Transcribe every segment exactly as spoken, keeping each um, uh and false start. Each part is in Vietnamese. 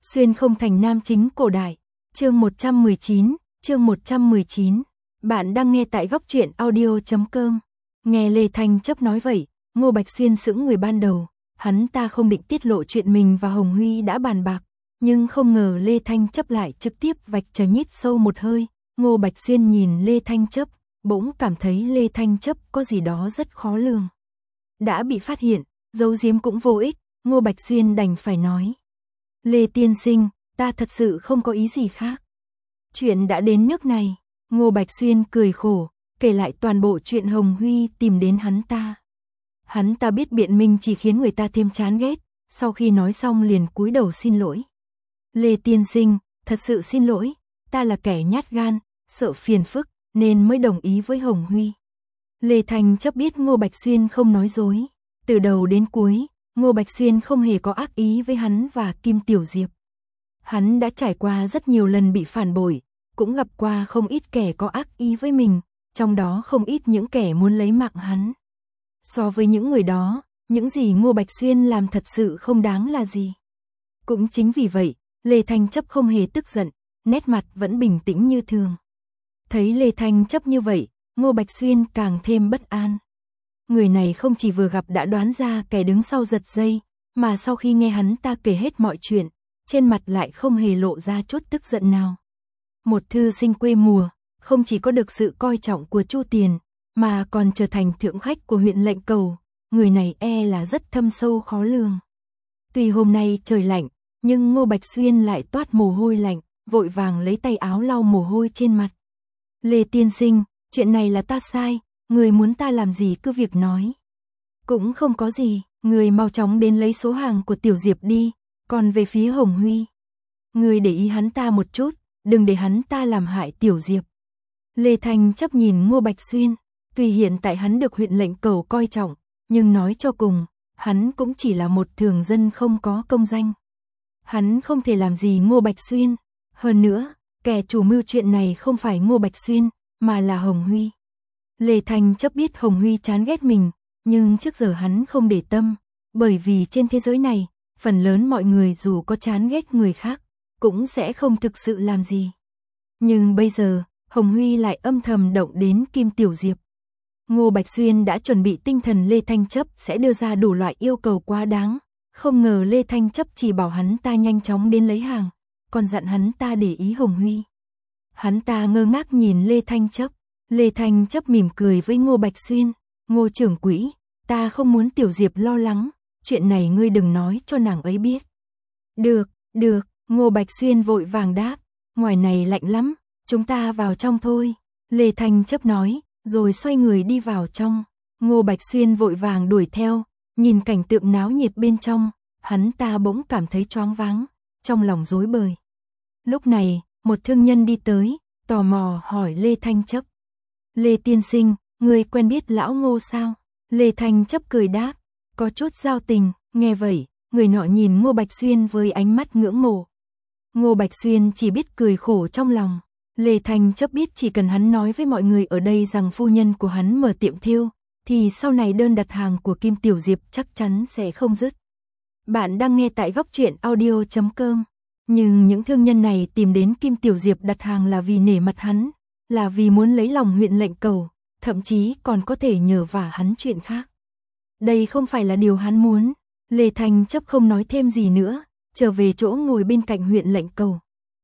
Xuyên không thành nam chính cổ đại. Chương một trăm mười chín, chương một trăm mười chín. Bạn đang nghe tại góc truyện audio chấm com. Nghe Lê Thanh Chấp nói vậy, Ngô Bạch Xuyên sững người ban đầu, hắn ta không định tiết lộ chuyện mình và Hồng Huy đã bàn bạc, nhưng không ngờ Lê Thanh Chấp lại trực tiếp vạch trần nhít sâu một hơi. Ngô Bạch Xuyên nhìn Lê Thanh Chấp, bỗng cảm thấy Lê Thanh Chấp có gì đó rất khó lường. Đã bị phát hiện, giấu giếm cũng vô ích, Ngô Bạch Xuyên đành phải nói. Lê tiên sinh, ta thật sự không có ý gì khác. Chuyện đã đến nước này, Ngô Bạch Xuyên cười khổ, kể lại toàn bộ chuyện Hồng Huy tìm đến hắn ta. Hắn ta biết biện minh chỉ khiến người ta thêm chán ghét, sau khi nói xong liền cúi đầu xin lỗi. Lê tiên sinh, thật sự xin lỗi, ta là kẻ nhát gan, sợ phiền phức, nên mới đồng ý với Hồng Huy. Lê Thanh Chấp biết Ngô Bạch Xuyên không nói dối, từ đầu đến cuối, Ngô Bạch Xuyên không hề có ác ý với hắn và Kim Tiểu Diệp. Hắn đã trải qua rất nhiều lần bị phản bội, cũng gặp qua không ít kẻ có ác ý với mình, trong đó không ít những kẻ muốn lấy mạng hắn. So với những người đó, những gì Ngô Bạch Xuyên làm thật sự không đáng là gì. Cũng chính vì vậy, Lê Thanh Chấp không hề tức giận, nét mặt vẫn bình tĩnh như thường. Thấy Lê Thanh Chấp như vậy, Ngô Bạch Xuyên càng thêm bất an. Người này không chỉ vừa gặp đã đoán ra kẻ đứng sau giật dây, mà sau khi nghe hắn ta kể hết mọi chuyện, trên mặt lại không hề lộ ra chút tức giận nào. Một thư sinh quê mùa, không chỉ có được sự coi trọng của Chu Tiền, mà còn trở thành thượng khách của huyện Lệnh Cầu, người này e là rất thâm sâu khó lường. Tuy hôm nay trời lạnh, nhưng Ngô Bạch Xuyên lại toát mồ hôi lạnh, vội vàng lấy tay áo lau mồ hôi trên mặt. Lê tiên sinh, chuyện này là ta sai, người muốn ta làm gì cứ việc nói. Cũng không có gì, người mau chóng đến lấy số hàng của Tiểu Diệp đi, còn về phía Hồng Huy, người để ý hắn ta một chút, đừng để hắn ta làm hại Tiểu Diệp. Lê Thanh Chấp nhìn Ngô Bạch Xuyên, tuy hiện tại hắn được huyện Lệnh Cầu coi trọng, nhưng nói cho cùng, hắn cũng chỉ là một thường dân không có công danh. Hắn không thể làm gì Ngô Bạch Xuyên, hơn nữa, kẻ chủ mưu chuyện này không phải Ngô Bạch Xuyên, mà là Hồng Huy. Lê Thanh Chấp biết Hồng Huy chán ghét mình, nhưng trước giờ hắn không để tâm, bởi vì trên thế giới này, phần lớn mọi người dù có chán ghét người khác, cũng sẽ không thực sự làm gì. Nhưng bây giờ, Hồng Huy lại âm thầm động đến Kim Tiểu Diệp. Ngô Bạch Xuyên đã chuẩn bị tinh thần Lê Thanh Chấp sẽ đưa ra đủ loại yêu cầu quá đáng, không ngờ Lê Thanh Chấp chỉ bảo hắn ta nhanh chóng đến lấy hàng, còn dặn hắn ta để ý Hồng Huy. Hắn ta ngơ ngác nhìn Lê Thanh Chấp, Lê Thanh Chấp mỉm cười với Ngô Bạch Xuyên, Ngô trưởng quỹ, ta không muốn Tiểu Diệp lo lắng, chuyện này ngươi đừng nói cho nàng ấy biết. Được, được, Ngô Bạch Xuyên vội vàng đáp, ngoài này lạnh lắm, chúng ta vào trong thôi. Lê Thanh Chấp nói, rồi xoay người đi vào trong. Ngô Bạch Xuyên vội vàng đuổi theo, nhìn cảnh tượng náo nhiệt bên trong, hắn ta bỗng cảm thấy choáng váng, trong lòng rối bời. Lúc này, một thương nhân đi tới, tò mò hỏi Lê Thanh Chấp. Lê tiên sinh, người quen biết lão Ngô sao? Lê Thanh Chấp cười đáp, có chút giao tình. Nghe vậy, người nọ nhìn Ngô Bạch Xuyên với ánh mắt ngưỡng mộ. Ngô Bạch Xuyên chỉ biết cười khổ trong lòng. Lê Thanh Chấp biết chỉ cần hắn nói với mọi người ở đây rằng phu nhân của hắn mở tiệm thêu, thì sau này đơn đặt hàng của Kim Tiểu Diệp chắc chắn sẽ không dứt. Bạn đang nghe tại góc truyện audio chấm com. Nhưng những thương nhân này tìm đến Kim Tiểu Diệp đặt hàng là vì nể mặt hắn, là vì muốn lấy lòng huyện Lệnh Cầu, thậm chí còn có thể nhờ vả hắn chuyện khác. Đây không phải là điều hắn muốn. Lê Thanh Chấp không nói thêm gì nữa, trở về chỗ ngồi bên cạnh huyện Lệnh Cầu.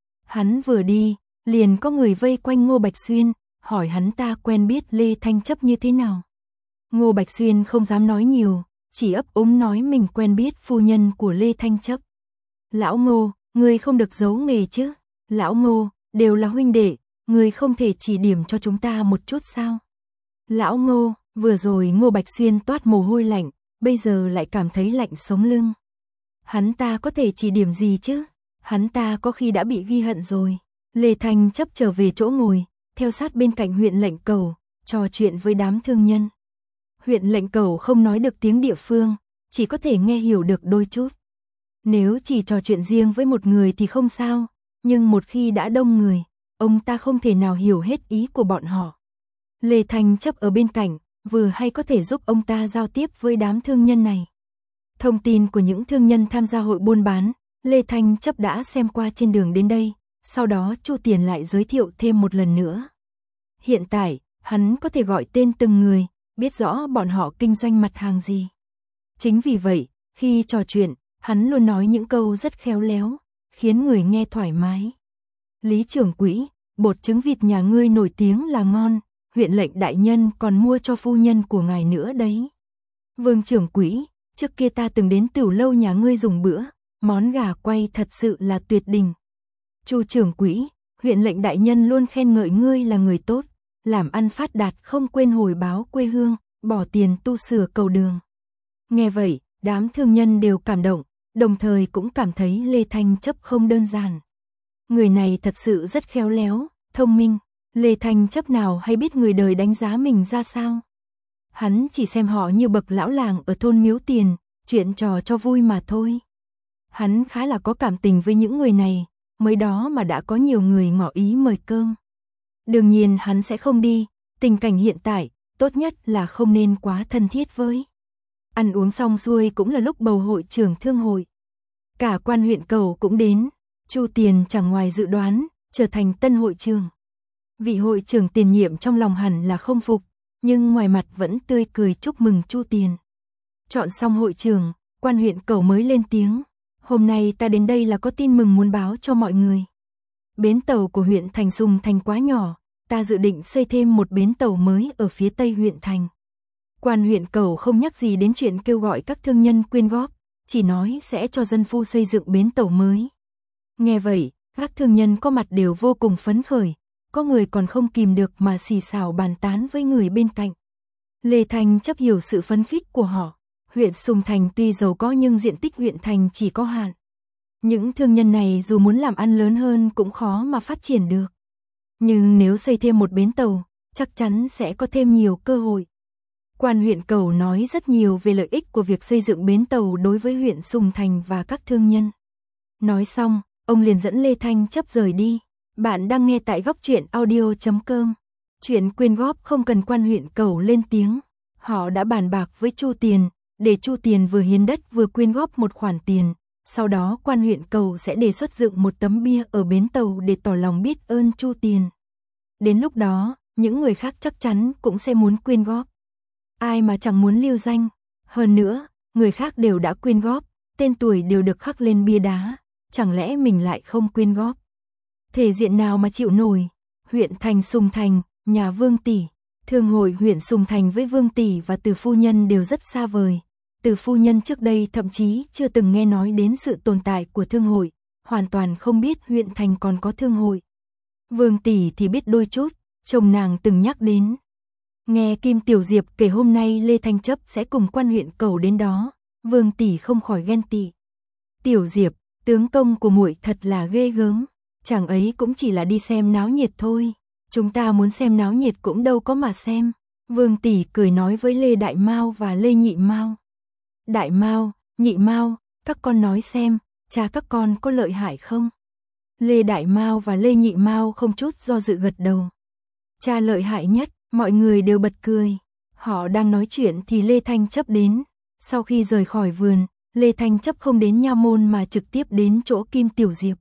Hắn vừa đi, liền có người vây quanh Ngô Bạch Xuyên, hỏi hắn ta quen biết Lê Thanh Chấp như thế nào. Ngô Bạch Xuyên không dám nói nhiều, chỉ ấp úng nói mình quen biết phu nhân của Lê Thanh Chấp. Lão Ngô, ngươi không được giấu nghề chứ? Lão Ngô, đều là huynh đệ, ngươi không thể chỉ điểm cho chúng ta một chút sao? Lão Ngô, vừa rồi Ngô Bạch Xuyên toát mồ hôi lạnh, bây giờ lại cảm thấy lạnh sống lưng. Hắn ta có thể chỉ điểm gì chứ? Hắn ta có khi đã bị ghi hận rồi. Lê Thanh Chấp trở về chỗ ngồi, theo sát bên cạnh huyện Lệnh Cầu, trò chuyện với đám thương nhân. Huyện Lệnh Cầu không nói được tiếng địa phương, chỉ có thể nghe hiểu được đôi chút. Nếu chỉ trò chuyện riêng với một người thì không sao, nhưng một khi đã đông người, ông ta không thể nào hiểu hết ý của bọn họ. Lê Thanh Chấp ở bên cạnh, vừa hay có thể giúp ông ta giao tiếp với đám thương nhân này. Thông tin của những thương nhân tham gia hội buôn bán, Lê Thanh Chấp đã xem qua trên đường đến đây, sau đó Chu Tiền lại giới thiệu thêm một lần nữa. Hiện tại, hắn có thể gọi tên từng người, biết rõ bọn họ kinh doanh mặt hàng gì. Chính vì vậy, khi trò chuyện, hắn luôn nói những câu rất khéo léo, khiến người nghe thoải mái. Lý trưởng quỹ, bột trứng vịt nhà ngươi nổi tiếng là ngon, huyện lệnh đại nhân còn mua cho phu nhân của ngài nữa đấy. Vương trưởng quỹ, trước kia ta từng đến tiểu lâu nhà ngươi dùng bữa, món gà quay thật sự là tuyệt đỉnh. Chu trưởng quỹ, huyện lệnh đại nhân luôn khen ngợi ngươi là người tốt, làm ăn phát đạt không quên hồi báo quê hương, bỏ tiền tu sửa cầu đường. Nghe vậy, đám thương nhân đều cảm động, đồng thời cũng cảm thấy Lê Thanh Chấp không đơn giản. Người này thật sự rất khéo léo, thông minh. Lê Thanh Chấp nào hay biết người đời đánh giá mình ra sao. Hắn chỉ xem họ như bậc lão làng ở thôn Miếu Tiền, chuyện trò cho vui mà thôi. Hắn khá là có cảm tình với những người này, mới đó mà đã có nhiều người ngỏ ý mời cơm. Đương nhiên hắn sẽ không đi, tình cảnh hiện tại, tốt nhất là không nên quá thân thiết với. Ăn uống xong xuôi cũng là lúc bầu hội trưởng thương hội. Cả quan huyện Cầu cũng đến, Chu Tiền chẳng ngoài dự đoán, trở thành tân hội trưởng. Vị hội trưởng tiền nhiệm trong lòng hẳn là không phục, nhưng ngoài mặt vẫn tươi cười chúc mừng Chu Tiền. Chọn xong hội trưởng, quan huyện Cầu mới lên tiếng. Hôm nay ta đến đây là có tin mừng muốn báo cho mọi người. Bến tàu của huyện Thành Sùng Thành quá nhỏ, ta dự định xây thêm một bến tàu mới ở phía tây huyện Thành. Quan huyện Cầu không nhắc gì đến chuyện kêu gọi các thương nhân quyên góp, chỉ nói sẽ cho dân phu xây dựng bến tàu mới. Nghe vậy, các thương nhân có mặt đều vô cùng phấn khởi, có người còn không kìm được mà xì xào bàn tán với người bên cạnh. Lê Thanh Chấp hiểu sự phấn khích của họ. Huyện Sùng Thành tuy giàu có nhưng diện tích huyện thành chỉ có hạn. Những thương nhân này dù muốn làm ăn lớn hơn cũng khó mà phát triển được. Nhưng nếu xây thêm một bến tàu, chắc chắn sẽ có thêm nhiều cơ hội. Quan huyện Cầu nói rất nhiều về lợi ích của việc xây dựng bến tàu đối với huyện Sùng Thành và các thương nhân. Nói xong, ông liền dẫn Lê Thanh Chấp rời đi. Bạn đang nghe tại góc truyện audio chấm com. Chuyện quyên góp không cần quan huyện Cầu lên tiếng. Họ đã bàn bạc với Chu Tiền, để Chu Tiền vừa hiến đất vừa quyên góp một khoản tiền. Sau đó quan huyện Cầu sẽ đề xuất dựng một tấm bia ở bến tàu để tỏ lòng biết ơn Chu Tiền. Đến lúc đó, những người khác chắc chắn cũng sẽ muốn quyên góp. Ai mà chẳng muốn lưu danh. Hơn nữa, người khác đều đã quyên góp, tên tuổi đều được khắc lên bia đá. Chẳng lẽ mình lại không quyên góp? Thể diện nào mà chịu nổi? Huyện Thành Sùng Thành, nhà Vương Tỷ. Thương hội huyện Sùng Thành với Vương Tỷ và Từ phu nhân đều rất xa vời. Từ phu nhân trước đây thậm chí chưa từng nghe nói đến sự tồn tại của thương hội, hoàn toàn không biết huyện thành còn có thương hội. Vương Tỷ thì biết đôi chút, chồng nàng từng nhắc đến. Nghe Kim Tiểu Diệp kể hôm nay Lê Thanh Chấp sẽ cùng quan huyện Cầu đến đó, Vương Tỷ không khỏi ghen tị. Tiểu Diệp, tướng công của muội thật là ghê gớm, chàng ấy cũng chỉ là đi xem náo nhiệt thôi, chúng ta muốn xem náo nhiệt cũng đâu có mà xem. Vương Tỷ cười nói với Lê Đại Mao và Lê Nhị Mao. Đại Mao, Nhị Mao, các con nói xem, cha các con có lợi hại không? Lê Đại Mao và Lê Nhị Mao không chút do dự gật đầu. Cha lợi hại nhất, mọi người đều bật cười. Họ đang nói chuyện thì Lê Thanh Chấp đến. Sau khi rời khỏi vườn, Lê Thanh Chấp không đến nha môn mà trực tiếp đến chỗ Kim Tiểu Diệp.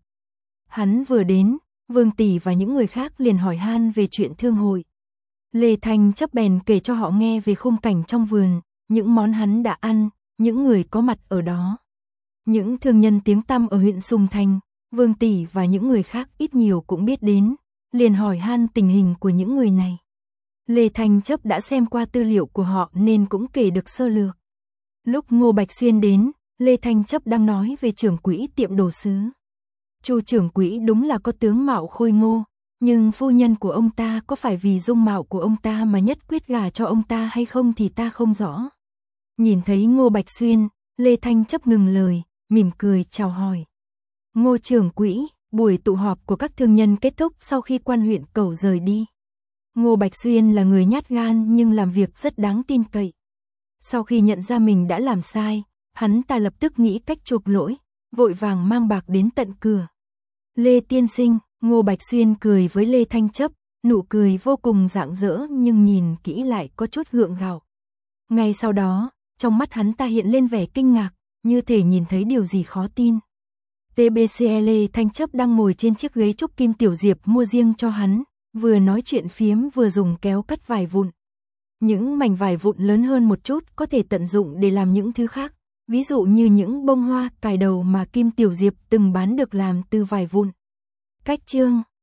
Hắn vừa đến, Vương Tỷ và những người khác liền hỏi han về chuyện thương hội. Lê Thanh Chấp bèn kể cho họ nghe về khung cảnh trong vườn, những món hắn đã ăn, những người có mặt ở đó. Những thương nhân tiếng tăm ở huyện Sùng Thành, Vương Tỷ và những người khác ít nhiều cũng biết đến, liền hỏi han tình hình của những người này. Lê Thanh Chấp đã xem qua tư liệu của họ nên cũng kể được sơ lược. Lúc Ngô Bạch Xuyên đến, Lê Thanh Chấp đang nói về trưởng quỹ tiệm đồ sứ. Chu trưởng quỹ đúng là có tướng mạo khôi ngô, nhưng phu nhân của ông ta có phải vì dung mạo của ông ta mà nhất quyết gả cho ông ta hay không thì ta không rõ. Nhìn thấy Ngô Bạch Xuyên, Lê Thanh Chấp ngừng lời, mỉm cười chào hỏi. Ngô trưởng quỹ, buổi tụ họp của các thương nhân kết thúc sau khi quan huyện Cầu rời đi. Ngô Bạch Xuyên là người nhát gan nhưng làm việc rất đáng tin cậy. Sau khi nhận ra mình đã làm sai, hắn ta lập tức nghĩ cách chuộc lỗi, vội vàng mang bạc đến tận cửa. Lê tiên sinh, Ngô Bạch Xuyên cười với Lê Thanh Chấp, nụ cười vô cùng rạng rỡ nhưng nhìn kỹ lại có chút gượng gạo. Ngay sau đó, trong mắt hắn ta hiện lên vẻ kinh ngạc, như thể nhìn thấy điều gì khó tin. tê bê xê Lê Thanh Chấp đang ngồi trên chiếc ghế trúc Kim Tiểu Diệp mua riêng cho hắn, vừa nói chuyện phiếm vừa dùng kéo cắt vải vụn. Những mảnh vải vụn lớn hơn một chút có thể tận dụng để làm những thứ khác, ví dụ như những bông hoa, cài đầu mà Kim Tiểu Diệp từng bán được làm từ vải vụn. Cách chương